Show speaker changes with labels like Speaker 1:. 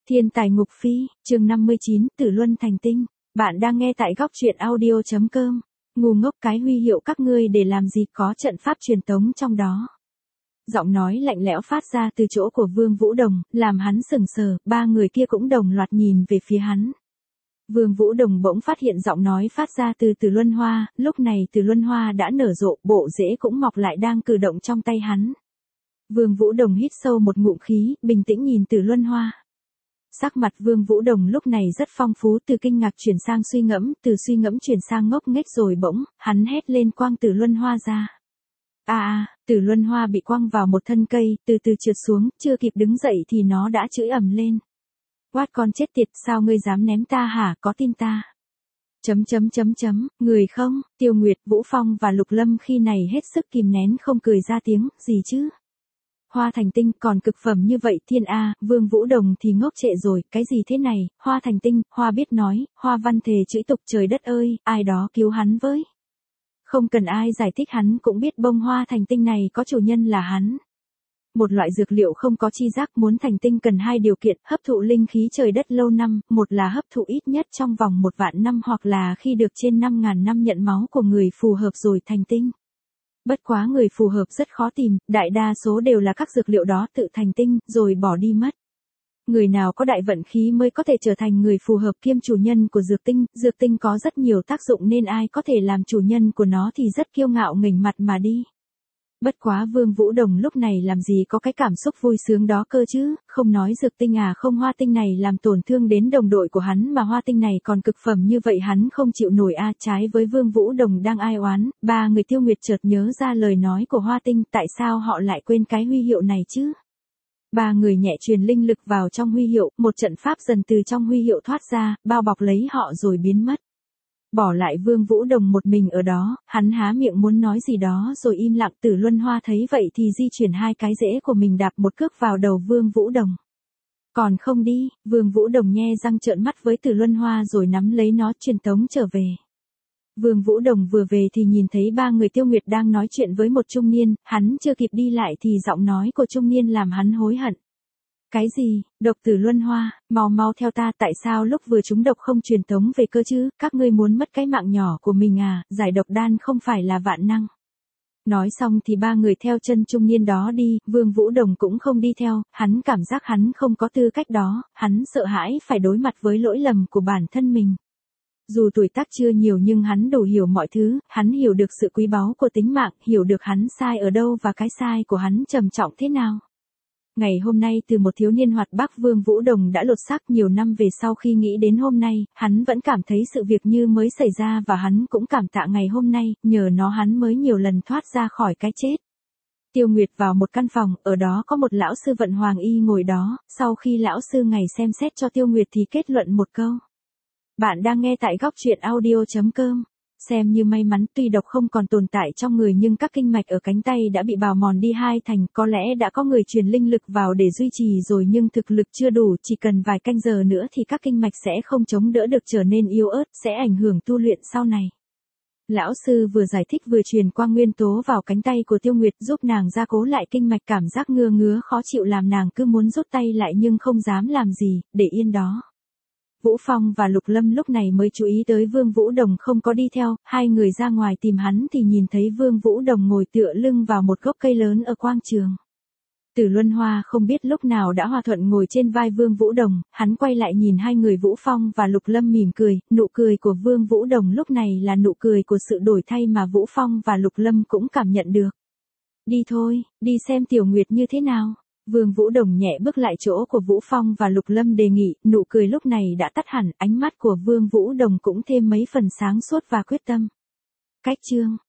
Speaker 1: Thiên tài ngục phi, chương 59, Tử Luân thành tinh. Bạn đang nghe tại góc truyện audio.com. Ngu ngốc, cái huy hiệu các ngươi để làm gì, có trận pháp truyền tống trong đó. Giọng nói lạnh lẽo phát ra từ chỗ của Vương Vũ Đồng, làm hắn sững sờ, ba người kia cũng đồng loạt nhìn về phía hắn. Vương Vũ Đồng bỗng phát hiện giọng nói phát ra từ Tử Luân Hoa, lúc này Tử Luân Hoa đã nở rộ, bộ rễ cũng mọc lại đang cử động trong tay hắn. Vương Vũ Đồng hít sâu một ngụm khí, bình tĩnh nhìn Tử Luân Hoa. Sắc mặt Vương Vũ Đồng lúc này rất phong phú, từ kinh ngạc chuyển sang suy ngẫm, từ suy ngẫm chuyển sang ngốc nghếch, rồi bỗng, hắn hét lên quang Tử Luân Hoa ra. Tử Luân Hoa bị quăng vào một thân cây, từ từ trượt xuống, chưa kịp đứng dậy thì nó đã chửi ầm lên. Quát, con chết tiệt, sao ngươi dám ném ta hả, có tin ta? Người không? Tiêu Nguyệt, Vũ Phong và Lục Lâm khi này hết sức kìm nén không cười ra tiếng, gì chứ? Hoa thành tinh còn cực phẩm như vậy thiên a. Vương Vũ Đồng thì ngốc trệ rồi, cái gì thế này, hoa thành tinh, hoa biết nói, hoa văn thề chữ tục, trời đất ơi, ai đó cứu hắn với. Không cần ai giải thích, hắn cũng biết bông hoa thành tinh này có chủ nhân là hắn. Một loại dược liệu không có chi giác, muốn thành tinh cần hai điều kiện, hấp thụ linh khí trời đất lâu năm, một là hấp thụ ít nhất trong vòng 1 vạn năm, hoặc là khi được trên 5.000 năm nhận máu của người phù hợp rồi thành tinh. Bất quá người phù hợp rất khó tìm, đại đa số đều là các dược liệu đó tự thành tinh, rồi bỏ đi mất. Người nào có đại vận khí mới có thể trở thành người phù hợp kiêm chủ nhân của dược tinh có rất nhiều tác dụng nên ai có thể làm chủ nhân của nó thì rất kiêu ngạo nghềnh mặt mà đi. Bất quá Vương Vũ Đồng lúc này làm gì có cái cảm xúc vui sướng đó cơ chứ, không nói dược tinh không, hoa tinh này làm tổn thương đến đồng đội của hắn mà hoa tinh này còn cực phẩm như vậy hắn không chịu nổi trái với Vương Vũ Đồng đang ai oán, ba người Tiêu Nguyệt chợt nhớ ra lời nói của hoa tinh, tại sao họ lại quên cái huy hiệu này chứ? Ba người nhẹ truyền linh lực vào trong huy hiệu, một trận pháp dần từ trong huy hiệu thoát ra, bao bọc lấy họ rồi biến mất. Bỏ lại Vương Vũ Đồng một mình ở đó, hắn há miệng muốn nói gì đó rồi im lặng. Tử Luân Hoa thấy vậy thì di chuyển hai cái rễ của mình đạp một cước vào đầu Vương Vũ Đồng. Còn không đi, Vương Vũ Đồng nhe răng trợn mắt với Tử Luân Hoa rồi nắm lấy nó truyền tống trở về. Vương Vũ Đồng vừa về thì nhìn thấy ba người Tiêu Nguyệt đang nói chuyện với một trung niên, hắn chưa kịp đi lại thì giọng nói của trung niên làm hắn hối hận. Cái gì, độc Tử Luân Hoa, mau theo ta, tại sao lúc vừa trúng độc không truyền tống về cơ chứ, các ngươi muốn mất cái mạng nhỏ của mình à, giải độc đan không phải là vạn năng. Nói xong thì ba người theo chân trung niên đó đi, Vương Vũ Đồng cũng không đi theo, hắn cảm giác hắn không có tư cách đó, hắn sợ hãi phải đối mặt với lỗi lầm của bản thân mình. Dù tuổi tác chưa nhiều nhưng hắn đủ hiểu mọi thứ, hắn hiểu được sự quý báu của tính mạng, hiểu được hắn sai ở đâu và cái sai của hắn trầm trọng thế nào. Ngày hôm nay từ một thiếu niên hoạt bát Vương Vũ Đồng đã lột xác, nhiều năm về sau khi nghĩ đến hôm nay, hắn vẫn cảm thấy sự việc như mới xảy ra và hắn cũng cảm tạ ngày hôm nay, nhờ nó hắn mới nhiều lần thoát ra khỏi cái chết. Tiêu Nguyệt vào một căn phòng, ở đó có một lão sư vận hoàng y ngồi đó, sau khi lão sư ngày xem xét cho Tiêu Nguyệt thì kết luận một câu. Bạn đang nghe tại góc truyện audio.com. Xem như may mắn, tuy độc không còn tồn tại trong người nhưng các kinh mạch ở cánh tay đã bị bào mòn đi 2 thành, có lẽ đã có người truyền linh lực vào để duy trì rồi nhưng thực lực chưa đủ, chỉ cần vài canh giờ nữa thì các kinh mạch sẽ không chống đỡ được, trở nên yếu ớt, sẽ ảnh hưởng tu luyện sau này. Lão sư vừa giải thích vừa truyền quang nguyên tố vào cánh tay của Tiêu Nguyệt giúp nàng gia cố lại kinh mạch, cảm giác ngứa khó chịu làm nàng cứ muốn rút tay lại nhưng không dám làm gì, để yên đó. Vũ Phong và Lục Lâm lúc này mới chú ý tới Vương Vũ Đồng không có đi theo, hai người ra ngoài tìm hắn thì nhìn thấy Vương Vũ Đồng ngồi tựa lưng vào một gốc cây lớn ở quang trường. Tử Luân Hoa không biết lúc nào đã hòa thuận ngồi trên vai Vương Vũ Đồng, hắn quay lại nhìn hai người Vũ Phong và Lục Lâm mỉm cười, nụ cười của Vương Vũ Đồng lúc này là nụ cười của sự đổi thay mà Vũ Phong và Lục Lâm cũng cảm nhận được. Đi thôi, đi xem Tiểu Nguyệt như thế nào. Vương Vũ Đồng nhẹ bước lại chỗ của Vũ Phong và Lục Lâm đề nghị, nụ cười lúc này đã tắt hẳn, ánh mắt của Vương Vũ Đồng cũng thêm mấy phần sáng suốt và quyết tâm. Cách chương